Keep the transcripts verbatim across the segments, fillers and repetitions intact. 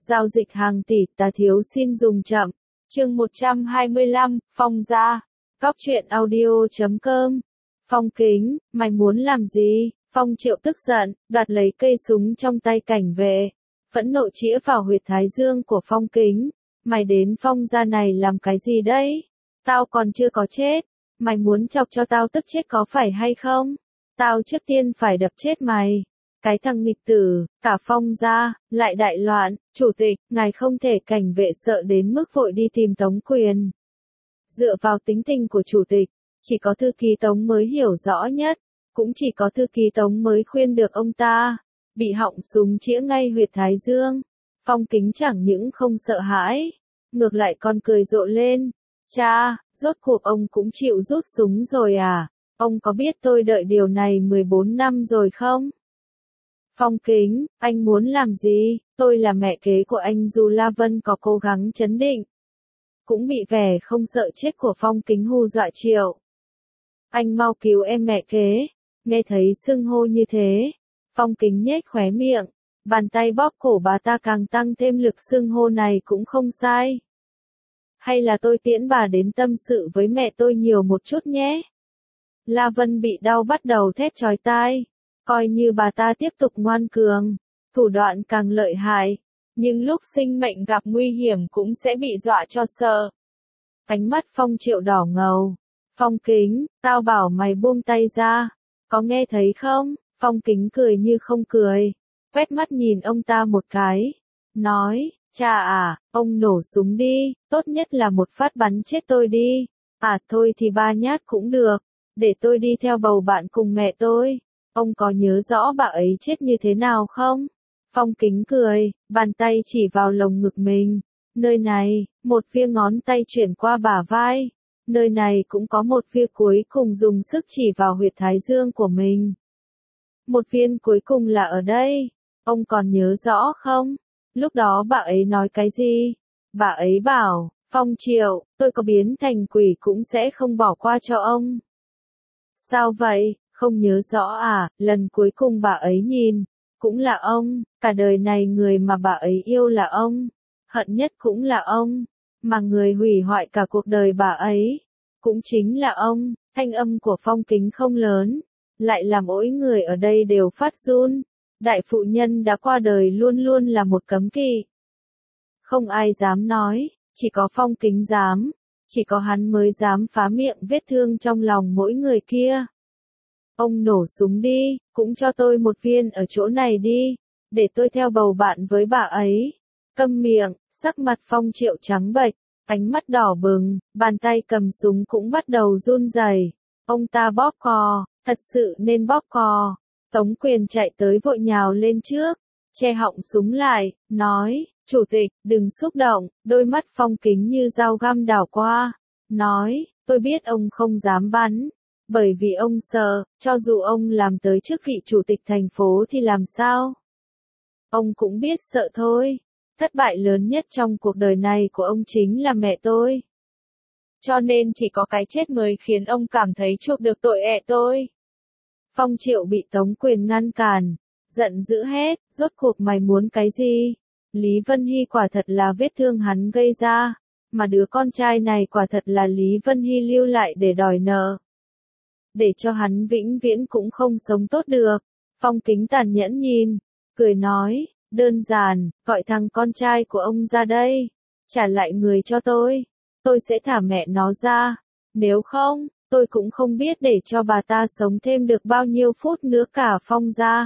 Giao dịch hàng tỷ, ta thiếu xin dùng chậm. Chương một trăm hai mươi lăm, Phong gia. Cóc truyện audio chấm com. Phong Kính, mày muốn làm gì? Phong Triệu tức giận, đoạt lấy cây súng trong tay cảnh vệ. Phẫn nộ chĩa vào huyệt thái dương của Phong Kính. Mày đến Phong gia này làm cái gì đấy? Tao còn chưa có chết. Mày muốn chọc cho tao tức chết có phải hay không? Tao trước tiên phải đập chết mày. Cái thằng nghịch tử, cả Phong gia, lại đại loạn, chủ tịch, ngài không thể cảnh vệ sợ đến mức vội đi tìm Tống Quyền. Dựa vào tính tình của chủ tịch, chỉ có thư ký Tống mới hiểu rõ nhất, cũng chỉ có thư ký Tống mới khuyên được ông ta. Bị họng súng chĩa ngay huyệt thái dương, Phong Kính chẳng những không sợ hãi, ngược lại còn cười rộ lên. Cha, rốt cuộc ông cũng chịu rút súng rồi à? Ông có biết tôi đợi điều này mười bốn năm rồi không? Phong Kính, anh muốn làm gì? Tôi là mẹ kế của anh. Dù La Vân có cố gắng trấn định, cũng bị vẻ không sợ chết của Phong Kính hù dọa Triệu. Anh mau cứu em mẹ kế. Nghe thấy xưng hô như thế, Phong Kính nhếch khóe miệng, bàn tay bóp cổ bà ta càng tăng thêm lực. Xưng hô này cũng không sai. Hay là tôi tiễn bà đến tâm sự với mẹ tôi nhiều một chút nhé. La Vân bị đau bắt đầu thét chói tai. Coi như bà ta tiếp tục ngoan cường, thủ đoạn càng lợi hại, nhưng lúc sinh mệnh gặp nguy hiểm cũng sẽ bị dọa cho sợ. Ánh mắt Phong Triệu đỏ ngầu. Phong Kính, tao bảo mày buông tay ra, có nghe thấy không? Phong Kính cười như không cười, quét mắt nhìn ông ta một cái, nói, cha à, ông nổ súng đi, tốt nhất là một phát bắn chết tôi đi. À thôi thì ba nhát cũng được, để tôi đi theo bầu bạn cùng mẹ tôi. Ông có nhớ rõ bà ấy chết như thế nào không? Phong Kính cười, bàn tay chỉ vào lồng ngực mình. Nơi này, một phía ngón tay chuyển qua bả vai. Nơi này cũng có một phía cuối cùng dùng sức chỉ vào huyệt thái dương của mình. Một viên cuối cùng là ở đây. Ông còn nhớ rõ không? Lúc đó bà ấy nói cái gì? Bà ấy bảo, Phong Triệu, tôi có biến thành quỷ cũng sẽ không bỏ qua cho ông. Sao vậy? Không nhớ rõ à? Lần cuối cùng bà ấy nhìn, cũng là ông, cả đời này người mà bà ấy yêu là ông, hận nhất cũng là ông, mà người hủy hoại cả cuộc đời bà ấy, cũng chính là ông. Thanh âm của Phong Kính không lớn, lại làm mỗi người ở đây đều phát run. Đại phụ nhân đã qua đời luôn luôn là một cấm kỵ. Không ai dám nói, chỉ có Phong Kính dám, chỉ có hắn mới dám phá miệng vết thương trong lòng mỗi người kia. Ông nổ súng đi, cũng cho tôi một viên ở chỗ này đi, để tôi theo bầu bạn với bà ấy. Câm miệng, sắc mặt Phong Triệu trắng bệch, ánh mắt đỏ bừng, bàn tay cầm súng cũng bắt đầu run rẩy. Ông ta bóp cò, thật sự nên bóp cò. Tống Quyền chạy tới vội nhào lên trước, che họng súng lại, nói, chủ tịch, đừng xúc động. Đôi mắt Phong Kính như dao găm đảo qua, nói, tôi biết ông không dám bắn. Bởi vì ông sợ, cho dù ông làm tới chức vị chủ tịch thành phố thì làm sao? Ông cũng biết sợ thôi. Thất bại lớn nhất trong cuộc đời này của ông chính là mẹ tôi. Cho nên chỉ có cái chết mới khiến ông cảm thấy chuộc được tội ẹ tôi. Phong Triệu bị Tống Quyền ngăn cản, giận dữ hét, rốt cuộc mày muốn cái gì? Lý Vân Hy quả thật là vết thương hắn gây ra, mà đứa con trai này quả thật là Lý Vân Hy lưu lại để đòi nợ. Để cho hắn vĩnh viễn cũng không sống tốt được. Phong Kính tàn nhẫn nhìn, cười nói, đơn giản, gọi thằng con trai của ông ra đây, trả lại người cho tôi, tôi sẽ thả mẹ nó ra, nếu không, tôi cũng không biết để cho bà ta sống thêm được bao nhiêu phút nữa cả. Phong gia.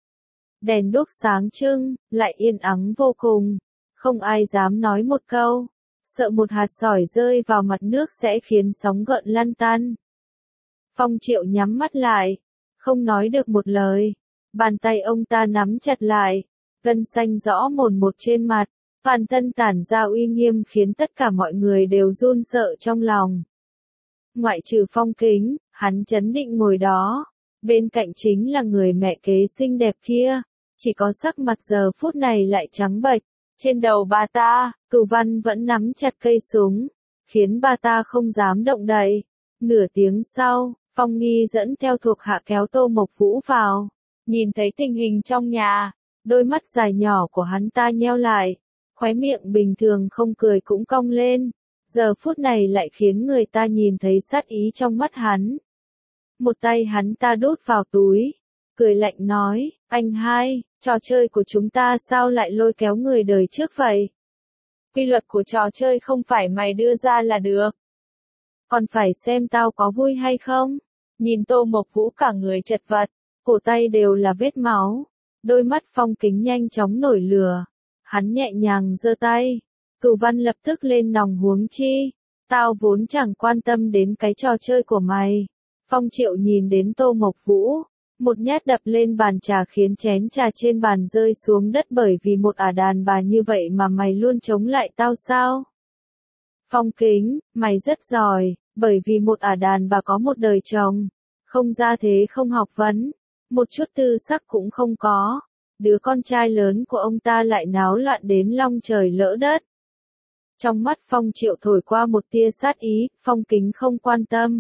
Đèn đuốc sáng trưng, lại yên ắng vô cùng, không ai dám nói một câu, sợ một hạt sỏi rơi vào mặt nước sẽ khiến sóng gợn lăn tăn. Phong Triệu nhắm mắt lại, không nói được một lời, bàn tay ông ta nắm chặt lại, gân xanh rõ mồn một trên mặt, toàn thân tản ra uy nghiêm khiến tất cả mọi người đều run sợ trong lòng. Ngoại trừ Phong Kính, hắn trấn định ngồi đó, bên cạnh chính là người mẹ kế xinh đẹp kia, chỉ có sắc mặt giờ phút này lại trắng bệch, trên đầu bà ta, Cửu Văn vẫn nắm chặt cây súng, khiến bà ta không dám động đậy. Nửa tiếng sau, Phong Nghi dẫn theo thuộc hạ kéo Tô Mộc Vũ vào, nhìn thấy tình hình trong nhà, đôi mắt dài nhỏ của hắn ta nheo lại, khóe miệng bình thường không cười cũng cong lên, giờ phút này lại khiến người ta nhìn thấy sát ý trong mắt hắn. Một tay hắn ta đút vào túi, cười lạnh nói, anh hai, trò chơi của chúng ta sao lại lôi kéo người đời trước vậy? Quy luật của trò chơi không phải mày đưa ra là được. Còn phải xem tao có vui hay không? Nhìn Tô Mộc Vũ cả người chật vật, cổ tay đều là vết máu, đôi mắt Phong Kính nhanh chóng nổi lửa. Hắn nhẹ nhàng giơ tay, Cửu Văn lập tức lên nòng huống chi, tao vốn chẳng quan tâm đến cái trò chơi của mày. Phong Triệu nhìn đến Tô Mộc Vũ, một nhát đập lên bàn trà khiến chén trà trên bàn rơi xuống đất, bởi vì một ả đàn bà như vậy mà mày luôn chống lại tao sao? Phong Kính, mày rất giỏi, bởi vì một ả đàn bà có một đời chồng, không gia thế không học vấn, một chút tư sắc cũng không có. Đứa con trai lớn của ông ta lại náo loạn đến long trời lỡ đất. Trong mắt Phong Triệu thổi qua một tia sát ý, Phong Kính không quan tâm.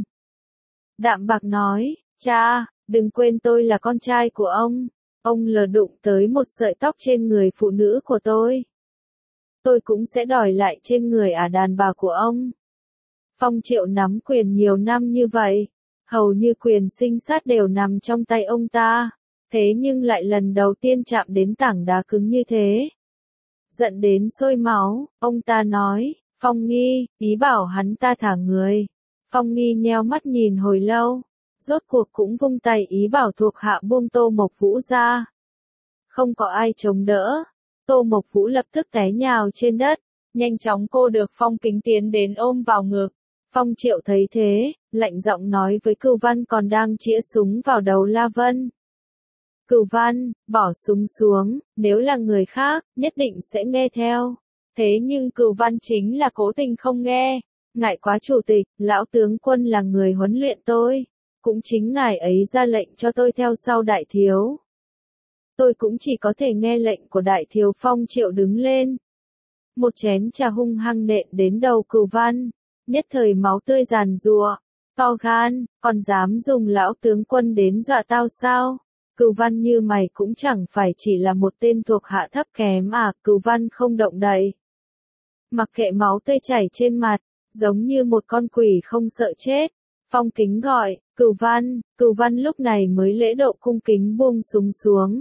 Đạm bạc nói, cha, đừng quên tôi là con trai của ông. Ông lờ đụng tới một sợi tóc trên người phụ nữ của tôi, tôi cũng sẽ đòi lại trên người ả đàn bà của ông. Phong Triệu nắm quyền nhiều năm như vậy, hầu như quyền sinh sát đều nằm trong tay ông ta. Thế nhưng lại lần đầu tiên chạm đến tảng đá cứng như thế. Giận đến sôi máu, ông ta nói, Phong Nghi, ý bảo hắn ta thả người. Phong Nghi nheo mắt nhìn hồi lâu, rốt cuộc cũng vung tay ý bảo thuộc hạ buông Tô Mộc Vũ ra. Không có ai chống đỡ, Tô Mộc Vũ lập tức té nhào trên đất, nhanh chóng cô được Phong Kính tiến đến ôm vào ngực. Phong Triệu thấy thế, lạnh giọng nói với Cửu Văn còn đang chĩa súng vào đầu La Vân. Cửu Văn, bỏ súng xuống, nếu là người khác, nhất định sẽ nghe theo. Thế nhưng Cửu Văn chính là cố tình không nghe. Ngại quá chủ tịch, lão tướng quân là người huấn luyện tôi. Cũng chính ngài ấy ra lệnh cho tôi theo sau đại thiếu. Tôi cũng chỉ có thể nghe lệnh của đại thiếu. Phong Triệu đứng lên. Một chén trà hung hăng nện đến đầu Cửu Văn. Nhất thời máu tươi giàn giụa. To gan, còn dám dùng lão tướng quân đến dọa tao sao? Cửu Văn như mày cũng chẳng phải chỉ là một tên thuộc hạ thấp kém à? Cửu Văn không động đậy. Mặc kệ máu tươi chảy trên mặt, giống như một con quỷ không sợ chết. Phong Kính gọi, Cửu Văn, Cửu Văn lúc này mới lễ độ cung kính buông súng xuống.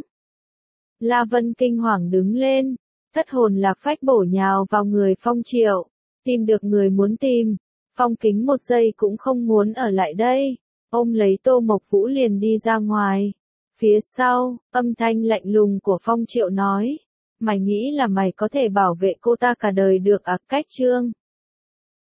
La Vân kinh hoàng đứng lên, thất hồn lạc phách bổ nhào vào người Phong Triệu. Tìm được người muốn tìm, Phong Kính một giây cũng không muốn ở lại đây, ôm lấy Tô Mộc Vũ liền đi ra ngoài. Phía sau, âm thanh lạnh lùng của Phong Triệu nói, mày nghĩ là mày có thể bảo vệ cô ta cả đời được à? Cách chương